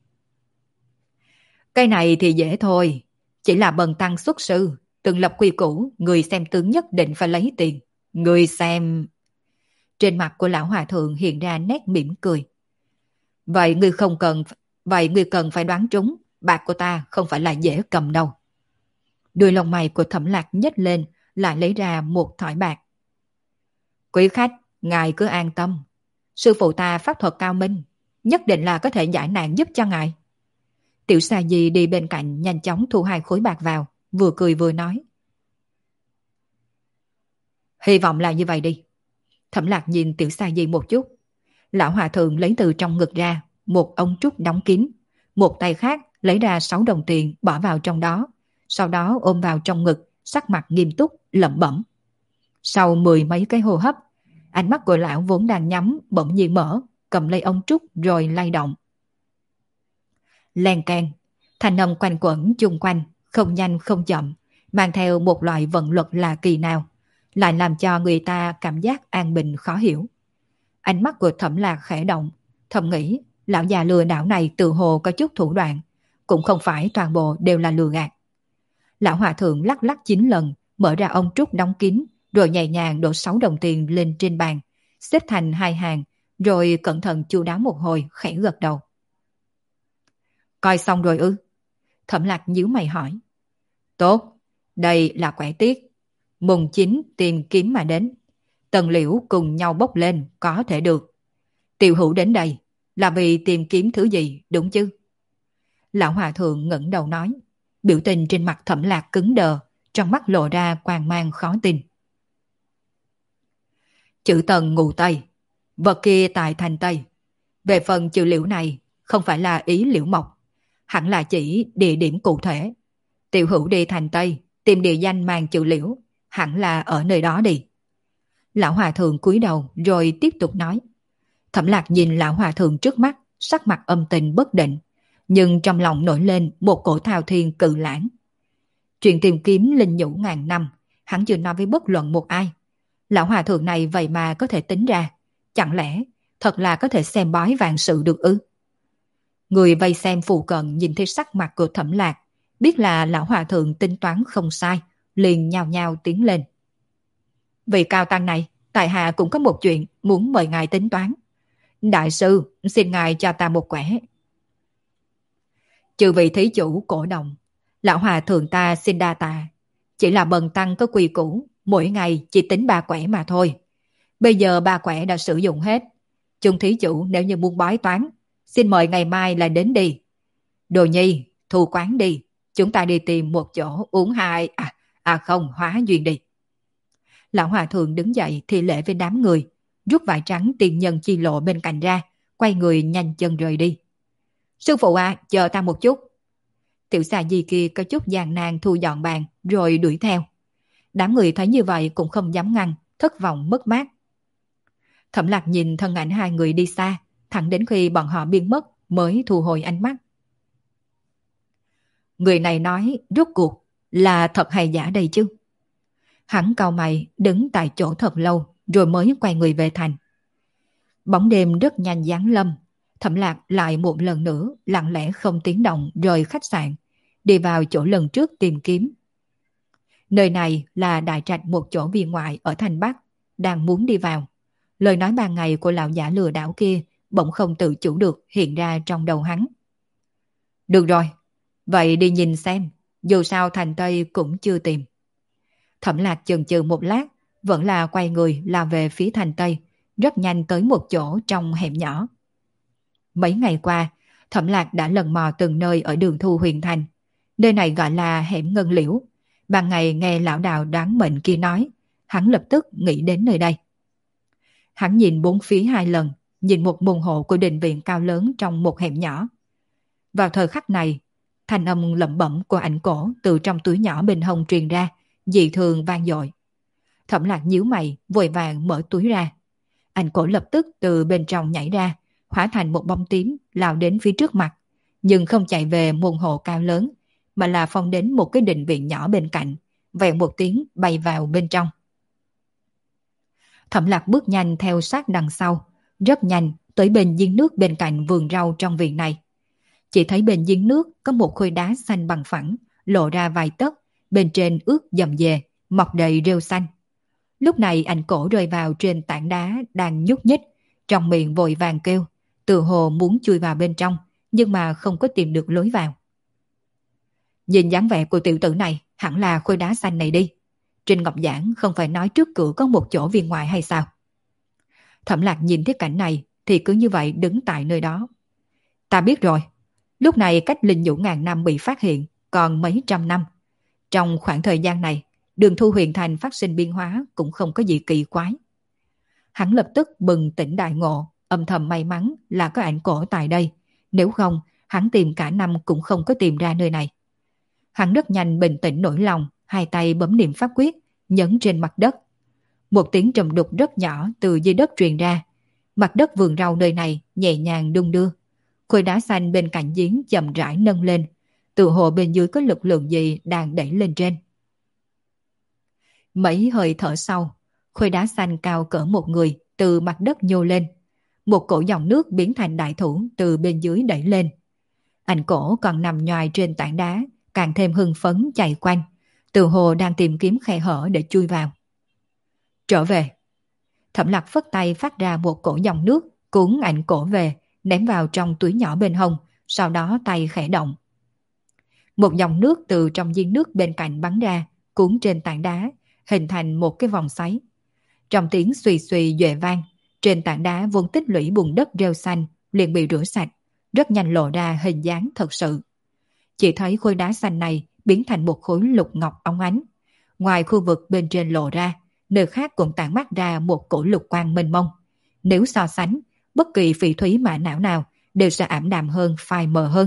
Cái này thì dễ thôi, chỉ là bần tăng xuất sư, từng lập quy củ, người xem tướng nhất định phải lấy tiền. Người xem... Trên mặt của lão hòa thượng hiện ra nét mỉm cười. Vậy ngươi không cần, vậy ngươi cần phải đoán trúng, bạc của ta không phải là dễ cầm đâu. Đuôi lông mày của Thẩm Lạc nhếch lên, lại lấy ra một thỏi bạc. Quý khách, ngài cứ an tâm. Sư phụ ta pháp thuật cao minh, nhất định là có thể giải nạn giúp cho ngài. Tiểu Sa Di đi bên cạnh nhanh chóng thu 2 khối bạc vào, vừa cười vừa nói. Hy vọng là như vậy đi. Thẩm Lạc nhìn Tiểu Sa Di một chút. Lão hòa thượng lấy từ trong ngực ra một ống trúc đóng kín, một tay khác lấy ra 6 đồng tiền bỏ vào trong đó, sau đó ôm vào trong ngực, sắc mặt nghiêm túc, lẩm bẩm. Sau 10 mấy cái hô hấp, ánh mắt của lão vốn đang nhắm bỗng nhiên mở, cầm lấy ống trúc rồi lay động. Len keng, thanh âm quanh quẩn chung quanh, không nhanh không chậm, mang theo một loại vận luật lạ kỳ nào, lại làm cho người ta cảm giác an bình khó hiểu. Ánh mắt của Thẩm Lạc khẽ động, thầm nghĩ lão già lừa đảo này tự hồ có chút thủ đoạn, cũng không phải toàn bộ đều là lừa gạt. Lão hòa thượng lắc lắc 9 lần, mở ra ống trúc đóng kín, rồi nhẹ nhàng đổ 6 đồng tiền lên trên bàn, xếp thành 2 hàng, rồi cẩn thận chu đáo một hồi, khẽ gật đầu. Coi xong rồi ư? Thẩm Lạc nhíu mày hỏi. Tốt, đây là quẻ tiết. Mùng 9 tìm kiếm mà đến. Tần Liễu cùng nhau bốc lên, có thể được. Tiểu Hữu đến đây là vì tìm kiếm thứ gì, đúng chứ? Lão hòa thượng ngẩng đầu nói, biểu tình trên mặt Thẩm Lạc cứng đờ, trong mắt lộ ra quang mang khó tin. Chữ Tần ngụ Tây, vật kia tại thành Tây. Về phần chữ Liễu này, không phải là ý Liễu Mộc, hẳn là chỉ địa điểm cụ thể. Tiểu Hữu đi thành Tây, tìm địa danh mang chữ Liễu, hẳn là ở nơi đó đi. Lão hòa thượng cúi đầu rồi tiếp tục nói. Thẩm Lạc nhìn lão hòa thượng trước mắt, sắc mặt âm tình bất định, nhưng trong lòng nổi lên một cổ thao thiên cự lãng. Chuyện tìm kiếm linh nhũ ngàn năm, hắn chưa nói với bất luận một ai. Lão hòa thượng này vậy mà có thể tính ra, chẳng lẽ thật là có thể xem bói vạn sự được ư? Người vây xem phụ cận nhìn thấy sắc mặt của Thẩm Lạc, biết là lão hòa thượng tính toán không sai, liền nhao nhao tiến lên. Vị cao tăng này, tại hạ cũng có một chuyện muốn mời ngài tính toán. Đại sư, xin ngài cho ta một quẻ. Chư vị thí chủ cổ động, lão hòa thượng ta xin đa tạ. Chỉ là bần tăng có quy củ, mỗi ngày chỉ tính 3 quẻ mà thôi. Bây giờ 3 quẻ đã sử dụng hết. Chung thí chủ nếu như muốn bói toán, xin mời ngày mai là đến đi. Đồ Nhi, thu quán đi. Chúng ta đi tìm một chỗ uống hóa duyên đi. Lão hòa thượng đứng dậy thì lễ với đám người, rút vải trắng tiền nhân chi lộ bên cạnh ra, quay người nhanh chân rời đi. Sư phụ chờ ta một chút. Tiểu Sa Di kia có chút gian nan thu dọn bàn rồi đuổi theo. Đám người thấy như vậy cũng không dám ngăn, thất vọng mất mát. Thẩm Lạc nhìn thân ảnh 2 người đi xa, thẳng đến khi bọn họ biến mất mới thu hồi ánh mắt. Người này nói rốt cuộc là thật hay giả đây chứ? Hắn cau mày đứng tại chỗ thật lâu rồi mới quay người về thành. Bóng đêm rất nhanh giáng lâm. Thẩm Lạc lại một lần nữa lặng lẽ không tiếng động rời khách sạn, đi vào chỗ lần trước tìm kiếm. Nơi này là đại trạch một chỗ viên ngoại ở thành Bắc, đang muốn đi vào. Lời nói ban ngày của lão giả lừa đảo kia bỗng không tự chủ được hiện ra trong đầu hắn. Được rồi, vậy đi nhìn xem, dù sao thành Tây cũng chưa tìm. Thẩm Lạc chần chừ một lát, vẫn là quay người lao về phía thành Tây, rất nhanh tới một chỗ trong hẻm nhỏ. Mấy ngày qua, Thẩm Lạc đã lần mò từng nơi ở đường thu huyền thành. Nơi này gọi là hẻm Ngân Liễu. Ban ngày nghe lão đạo đoán mệnh kia nói, hắn lập tức nghĩ đến nơi đây. Hắn nhìn 4 phía 2 lần, nhìn một môn hộ của đình viện cao lớn trong một hẻm nhỏ. Vào thời khắc này, thanh âm lẩm bẩm của ảnh cổ từ trong túi nhỏ bên hông truyền ra, dị thường vang dội. Thẩm Lạc nhíu mày, vội vàng mở túi ra. Ảnh cổ lập tức từ bên trong nhảy ra, hóa thành một bóng tím lao đến phía trước mặt, nhưng không chạy về môn hộ cao lớn, mà là phong đến một cái đình viện nhỏ bên cạnh, vèo một tiếng bay vào bên trong. Thẩm Lạc bước nhanh theo sát đằng sau, rất nhanh tới bên giếng nước bên cạnh vườn rau trong viện này. Chỉ thấy bên giếng nước có một khối đá xanh bằng phẳng, lộ ra vài tấc, bên trên ướt dầm dề, mọc đầy rêu xanh. Lúc này ảnh cổ rơi vào trên tảng đá đang nhúc nhích, trong miệng vội vàng kêu, tự hồ muốn chui vào bên trong, nhưng mà không có tìm được lối vào. Nhìn dáng vẻ của tiểu tử này, hẳn là khối đá xanh này đi. Trên Ngọc Giảng không phải nói trước cửa có một chỗ viên ngoại hay sao? Thẩm Lạc nhìn thấy cảnh này thì cứ như vậy đứng tại nơi đó. Ta biết rồi. Lúc này cách linh nhũ ngàn năm bị phát hiện còn mấy trăm năm. Trong khoảng thời gian này, Đường Thu Huyền Thành phát sinh biến hóa cũng không có gì kỳ quái. Hắn lập tức bừng tỉnh đại ngộ, âm thầm may mắn là có ảnh cổ tại đây. Nếu không, hắn tìm cả năm cũng không có tìm ra nơi này. Hắn rất nhanh bình tĩnh nổi lòng, hai tay bấm niệm pháp quyết, nhấn trên mặt đất. Một tiếng trầm đục rất nhỏ từ dưới đất truyền ra. Mặt đất vườn rau nơi này nhẹ nhàng đung đưa. Khối đá xanh bên cạnh giếng chậm rãi nâng lên. Tự hồ bên dưới có lực lượng gì đang đẩy lên trên. Mấy hơi thở sau, khối đá xanh cao cỡ một người từ mặt đất nhô lên. Một cổ dòng nước biến thành đại thủ từ bên dưới đẩy lên. Ảnh cổ còn nằm nhoài trên tảng đá, càng thêm hưng phấn chạy quanh. Tự hồ đang tìm kiếm khe hở để chui vào. Trở về. Thẩm Lạc phất tay phát ra một cổ dòng nước, cuốn ảnh cổ về, ném vào trong túi nhỏ bên hông, sau đó tay khẽ động. Một dòng nước từ trong giếng nước bên cạnh bắn ra, cuốn trên tảng đá, hình thành một cái vòng xoáy. Trong tiếng xùy xùy duệ vang, trên tảng đá vốn tích lũy bùn đất rêu xanh liền bị rửa sạch, rất nhanh lộ ra hình dáng thật sự. Chỉ thấy khối đá xanh này biến thành một khối lục ngọc óng ánh. Ngoài khu vực bên trên lộ ra, nơi khác cũng tản mát ra một cổ lục quang mênh mông. Nếu so sánh, bất kỳ phỉ thúy mã não nào đều sẽ ảm đạm hơn, phai mờ hơn.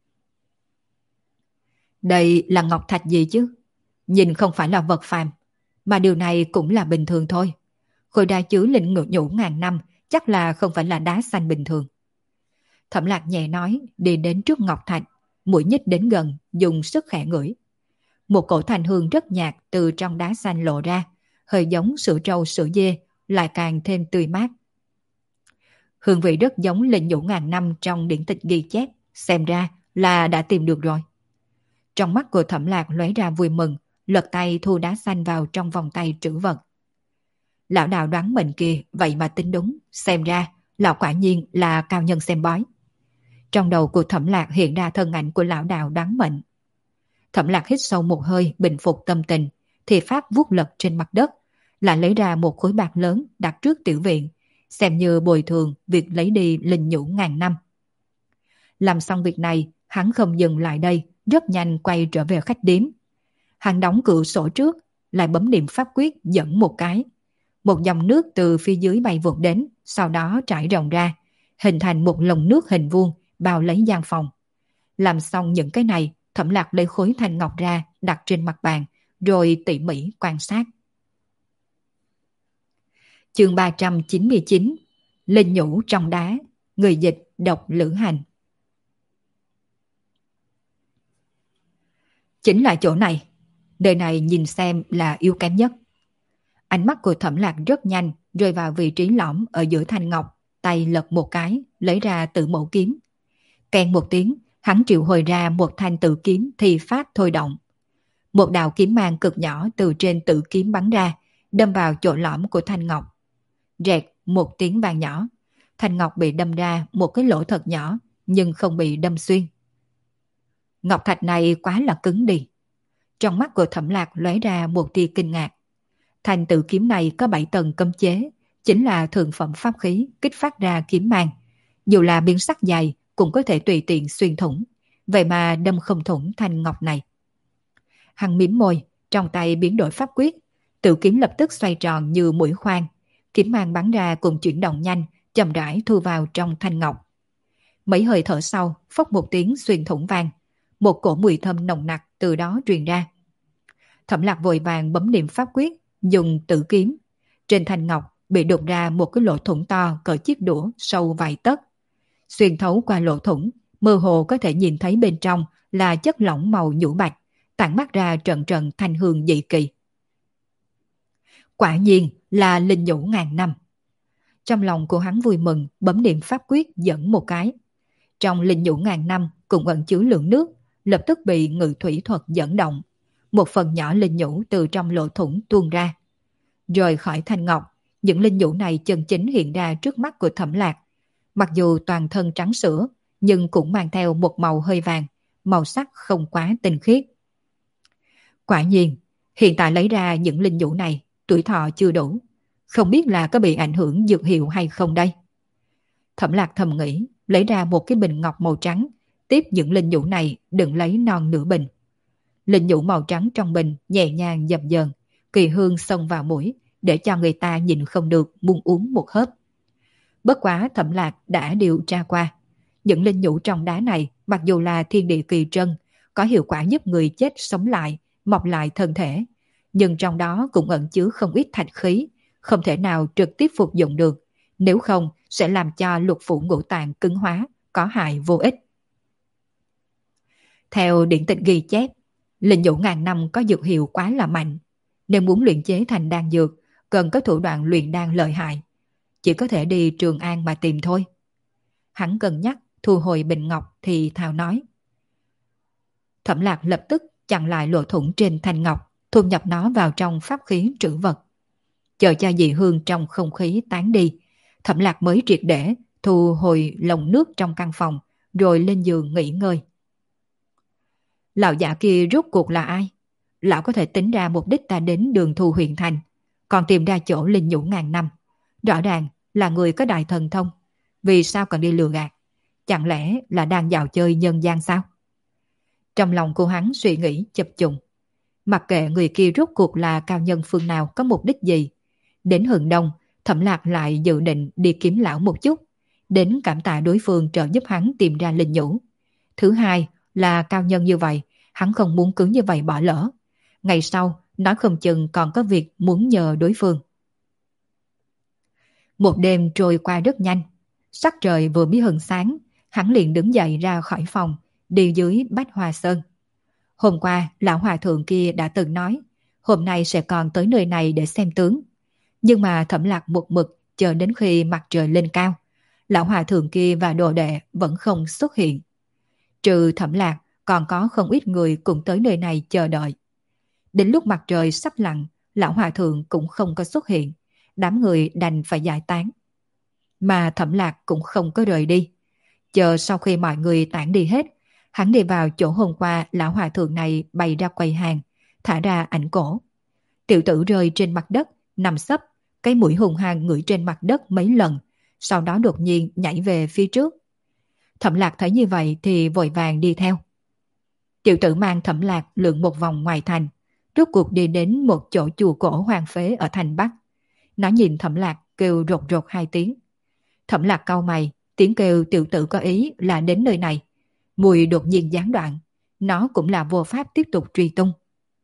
Đây là ngọc thạch gì chứ? Nhìn không phải là vật phàm, mà điều này cũng là bình thường thôi. Khối đá chứa linh ngự nhũ ngàn năm chắc là không phải là đá xanh bình thường. Thẩm Lạc nhẹ nói, đi đến trước ngọc thạch, mũi nhích đến gần, dùng sức khẽ ngửi. Một cổ thanh hương rất nhạt từ trong đá xanh lộ ra, hơi giống sữa trâu sữa dê, lại càng thêm tươi mát. Hương vị rất giống linh nhũ ngàn năm trong điển tịch ghi chép, xem ra là đã tìm được rồi. Trong mắt của Thẩm Lạc lóe ra vui mừng, lật tay thu đá xanh vào trong vòng tay trữ vật. Lão đạo đoán mình kìa, vậy mà tính đúng, xem ra lão quả nhiên là cao nhân xem bói. Trong đầu của Thẩm Lạc hiện ra thân ảnh của lão đạo đoán mệnh. Thẩm Lạc hít sâu một hơi bình phục tâm tình, thì pháp vuốt lật trên mặt đất, lại lấy ra một khối bạc lớn đặt trước tiểu viện, xem như bồi thường việc lấy đi linh nhũ ngàn năm. Làm xong việc này, hắn không dừng lại đây, rất nhanh quay trở về khách điếm. Hắn đóng cửa sổ trước, lại bấm niệm pháp quyết dẫn một cái. Một dòng nước từ phía dưới bay vụt đến, sau đó trải rộng ra, hình thành một lồng nước hình vuông bao lấy gian phòng. Làm xong những cái này, Thẩm Lạc lấy khối thanh ngọc ra đặt trên mặt bàn, rồi tỉ mỉ quan sát. Chương 399, Linh nhũ trong đá, người dịch độc Lữ Hành. Chính là chỗ này, nơi này nhìn xem là yếu kém nhất. Ánh mắt của Thẩm Lạc rất nhanh rơi vào vị trí lõm ở giữa thanh ngọc, tay lật một cái, lấy ra tự mẫu kiếm. Kèn một tiếng, hắn triệu hồi ra một thanh tự kiếm thì pháp thôi động. Một đạo kiếm mang cực nhỏ từ trên tự kiếm bắn ra, đâm vào chỗ lõm của thanh ngọc. Rẹt một tiếng vang nhỏ, thanh ngọc bị đâm ra một cái lỗ thật nhỏ, nhưng không bị đâm xuyên. Ngọc thạch này quá là cứng đi. Trong mắt của Thẩm Lạc lóe ra một tia kinh ngạc. Thanh tự kiếm này có 7 tầng cấm chế, chính là thượng phẩm pháp khí kích phát ra kiếm mang. Dù là biên sắc dày cũng có thể tùy tiện xuyên thủng, vậy mà đâm không thủng thanh ngọc này. Hắn mím môi, trong tay biến đổi pháp quyết, tự kiếm lập tức xoay tròn như mũi khoan. Kiếm mang bắn ra cùng chuyển động nhanh, chậm rãi thu vào trong thanh ngọc. Mấy hơi thở sau, phốc một tiếng xuyên thủng vang, một cổ mùi thơm nồng nặc từ đó truyền ra. Thẩm Lạc vội vàng bấm niệm pháp quyết, dùng tự kiếm. Trên thanh ngọc bị đục ra một cái lỗ thủng to cỡ chiếc đũa sâu vài tấc. Xuyên thấu qua lỗ thủng, mơ hồ có thể nhìn thấy bên trong là chất lỏng màu nhũ bạch, tản mát ra trận trận thanh hương dị kỳ. Quả nhiên là linh nhũ ngàn năm. Trong lòng của hắn vui mừng, bấm niệm pháp quyết dẫn một cái. trong linh nhũ ngàn năm cũng ẩn chứa lượng nước, lập tức bị ngự thủy thuật dẫn động. Một phần nhỏ linh nhũ từ trong lỗ thủng tuôn ra. Rời khỏi thanh ngọc, những linh nhũ này chân chính hiện ra trước mắt của Thẩm Lạc. Mặc dù toàn thân trắng sữa, nhưng cũng mang theo một màu hơi vàng, màu sắc không quá tinh khiết. Quả nhiên, hiện tại lấy ra những linh nhũ này, tuổi thọ chưa đủ. Không biết là có bị ảnh hưởng dược hiệu hay không đây? Thẩm Lạc thầm nghĩ, lấy ra một cái bình ngọc màu trắng, tiếp những linh nhũ này đựng lấy non nửa bình. Linh nhũ màu trắng trong bình nhẹ nhàng dập dờn, kỳ hương xông vào mũi, để cho người ta nhìn không được muốn uống một hớp. Bất quá Thẩm Lạc đã điều tra qua. Những linh nhũ trong đá này mặc dù là thiên địa kỳ trân, có hiệu quả giúp người chết sống lại, mọc lại thân thể, nhưng trong đó cũng ẩn chứa không ít thạch khí, không thể nào trực tiếp phục dụng được, nếu không sẽ làm cho lục phủ ngũ tạng cứng hóa, có hại vô ích. Theo điển tịch ghi chép, linh nhũ ngàn năm có dược hiệu quá là mạnh, nếu muốn luyện chế thành đan dược, cần có thủ đoạn luyện đan lợi hại, chỉ có thể đi Trường An mà tìm thôi. Hắn cân nhắc thu hồi bình ngọc thì thào nói. Thẩm Lạc lập tức chặn lại lỗ thủng trên thanh ngọc, thu nhập nó vào trong pháp khí trữ vật. Chờ cho dị hương trong không khí tán đi, Thẩm Lạc mới triệt để thu hồi lồng nước trong căn phòng, rồi lên giường nghỉ ngơi. Lão giả kia rốt cuộc là ai? Lão có thể tính ra mục đích ta đến Đường Thu huyện thành, còn tìm ra chỗ linh nhũ ngàn năm. Rõ ràng là người có đại thần thông, vì sao còn đi lừa gạt? Chẳng lẽ là đang dạo chơi nhân gian sao? Trong lòng cô hắn suy nghĩ chập trùng. Mặc kệ người kia rốt cuộc là cao nhân phương nào, có mục đích gì, đến hừng đông Thẩm Lạc lại dự định đi kiếm lão một chút, đến cảm tạ đối phương trợ giúp hắn tìm ra linh nhũ. Thứ hai là cao nhân như vậy, hắn không muốn cứ như vậy bỏ lỡ. Ngày sau nói không chừng còn có việc muốn nhờ đối phương. Một đêm trôi qua rất nhanh, sắc trời vừa mới hừng sáng, hắn liền đứng dậy ra khỏi phòng, đi dưới Bách Hoa Sơn. Hôm qua lão hòa thượng kia đã từng nói, hôm nay sẽ còn tới nơi này để xem tướng. Nhưng mà Thẩm Lạc một mực chờ đến khi mặt trời lên cao, lão hòa thượng kia và đồ đệ vẫn không xuất hiện. Trừ Thẩm Lạc, còn có không ít người cũng tới nơi này chờ đợi. Đến lúc mặt trời sắp lặn, lão hòa thượng cũng không có xuất hiện, đám người đành phải giải tán. Mà Thẩm Lạc cũng không có rời đi. Chờ sau khi mọi người tản đi hết, hắn đi vào chỗ hôm qua lão hòa thượng này bày ra quầy hàng, thả ra ảnh cổ. Tiểu tử rơi trên mặt đất, nằm sấp, cái mũi hùng hăng ngửi trên mặt đất mấy lần, sau đó đột nhiên nhảy về phía trước. Thẩm Lạc thấy như vậy thì vội vàng đi theo. Tiểu tử mang Thẩm Lạc lượn một vòng ngoài thành, rốt cuộc đi đến một chỗ chùa cổ hoang phế ở thành Bắc. Nó nhìn Thẩm Lạc kêu rột rột hai tiếng. Thẩm Lạc cau mày, tiếng kêu tiểu tử có ý là đến nơi này. Mùi đột nhiên gián đoạn, nó cũng là vô pháp tiếp tục truy tung.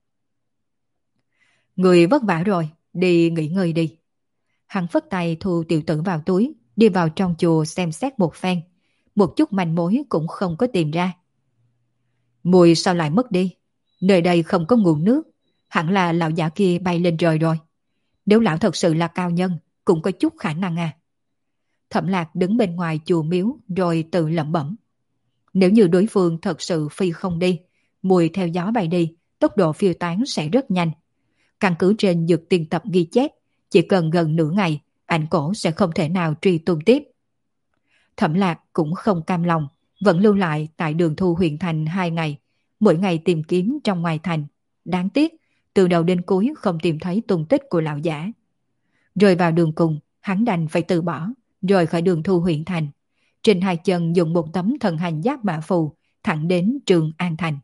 Người vất vả rồi, đi nghỉ ngơi đi. Hắn phất tay thu tiểu tử vào túi, đi vào trong chùa xem xét một phen. Một chút manh mối cũng không có tìm ra. Mùi sao lại mất đi? Nơi đây không có nguồn nước, hẳn là lão giả kia bay lên trời rồi. Nếu lão thật sự là cao nhân, cũng có chút khả năng à. Thẩm Lạc đứng bên ngoài chùa miếu rồi tự lẩm bẩm. Nếu như đối phương thật sự phi không đi, mùi theo gió bay đi, tốc độ phiêu tán sẽ rất nhanh. Căn cứ trên dược tiên tập ghi chép, chỉ cần gần nửa ngày, ảnh cổ sẽ không thể nào truy tung tiếp. Thẩm Lạc cũng không cam lòng, vẫn lưu lại tại Đường Thu huyện thành 2 ngày, mỗi ngày tìm kiếm trong ngoài thành. Đáng tiếc, từ đầu đến cuối không tìm thấy tung tích của lão giả. Rơi vào đường cùng, hắn đành phải từ bỏ, rời khỏi Đường Thu huyện thành. Trên hai chân dùng một tấm thần hành giáp mã phù, thẳng đến Trường An thành.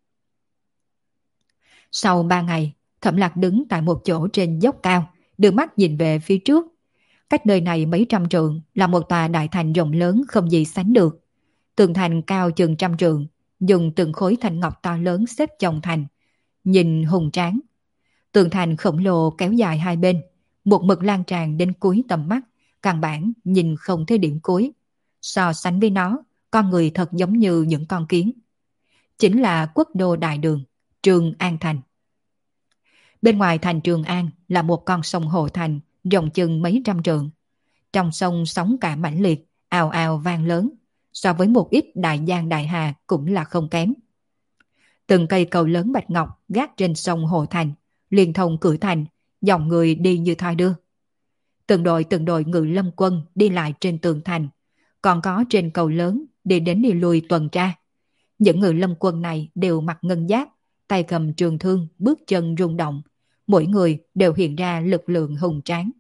Sau 3 ngày, Thẩm Lạc đứng tại một chỗ trên dốc cao, đưa mắt nhìn về phía trước. Cách nơi này mấy trăm trượng là một tòa đại thành rộng lớn không gì sánh được. Tường thành cao chừng trăm trượng, dùng từng khối thanh ngọc to lớn xếp chồng thành, nhìn hùng tráng. Tường thành khổng lồ kéo dài hai bên, một mực lan tràn đến cuối tầm mắt, căn bản nhìn không thấy điểm cuối. So sánh với nó, con người thật giống như những con kiến. Chính là quốc đô đại đường, Trường An thành. Bên ngoài thành Trường An là một con sông Hồ Thành, rộng chừng mấy trăm trượng. Trong sông sóng cả mãnh liệt, ào ào vang lớn. so với một ít đại giang đại hà cũng là không kém. Từng cây cầu lớn bạch ngọc gác trên sông Hồ Thành, liên thông cửa thành, dòng người đi như thoi đưa. Từng đội ngự lâm quân đi lại trên tường thành, còn có trên cầu lớn đi đến đi lui tuần tra. Những ngự lâm quân này đều mặc ngân giáp, tay cầm trường thương, bước chân rung động, mỗi người đều hiện ra lực lượng hùng tráng.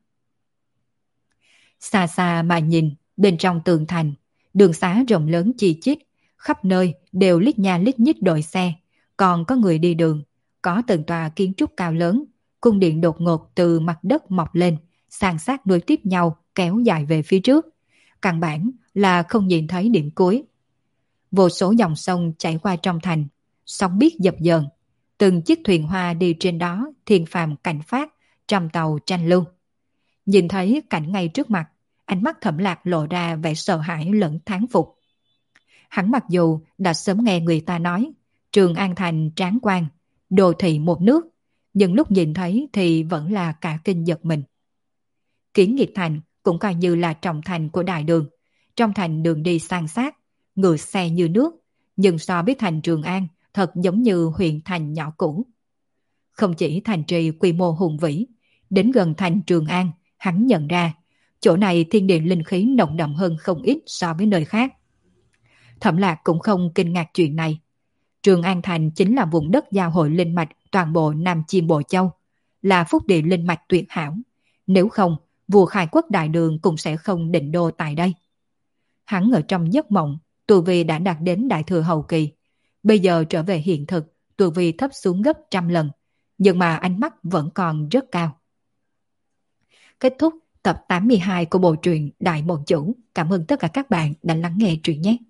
Xa xa mà nhìn, bên trong tường thành, đường xá rộng lớn chi chít, khắp nơi đều lít nha lít nhít đội xe, còn có người đi đường, có từng tòa kiến trúc cao lớn, cung điện đột ngột từ mặt đất mọc lên, san sát nối tiếp nhau kéo dài về phía trước. Căn bản là không nhìn thấy điểm cuối. Vô số dòng sông chảy qua trong thành, sóng biếc dập dờn, từng chiếc thuyền hoa đi trên đó thiên phàm cảnh phát, trăm tàu tranh lưu. Nhìn thấy cảnh ngay trước mặt, ánh mắt Thẩm Lạc lộ ra vẻ sợ hãi lẫn thán phục. Hắn mặc dù đã sớm nghe người ta nói Trường An Thành tráng quan, đô thị một nước, nhưng lúc nhìn thấy thì vẫn là cả kinh giật mình. Kiến Nghiệp Thành cũng coi như là trọng thành của đại đường. Trong thành đường đi san sát, ngựa xe như nước, nhưng so với thành Trường An thật giống như huyện thành nhỏ cũ. Không chỉ thành trì quy mô hùng vĩ, đến gần thành Trường An, hắn nhận ra chỗ này thiên địa linh khí nồng đậm hơn không ít so với nơi khác. Thẩm Lạc cũng không kinh ngạc chuyện này. Trường An Thành chính là vùng đất giao hội linh mạch toàn bộ Nam Chiêm Bộ Châu, là phúc địa linh mạch tuyệt hảo. Nếu không, vua Khai Quốc Đại Đường cũng sẽ không định đô tại đây. Hắn ở trong giấc mộng, tu vi đã đạt đến đại thừa hậu kỳ. Bây giờ trở về hiện thực, tu vi thấp xuống gấp 100 lần, nhưng mà ánh mắt vẫn còn rất cao. Kết thúc tập 82 của bộ truyện Đại Môn Chủ. Cảm ơn tất cả các bạn đã lắng nghe truyện nhé.